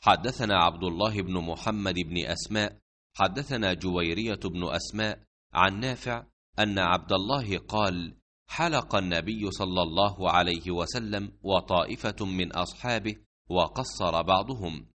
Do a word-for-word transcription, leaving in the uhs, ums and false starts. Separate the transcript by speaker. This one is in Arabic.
Speaker 1: حدثنا عبد الله بن محمد بن أسماء حدثنا جويرية بن أسماء عن نافع أن عبد الله قال: حلق النبي صلى الله عليه وسلم وطائفة من أصحابه وقصر بعضهم،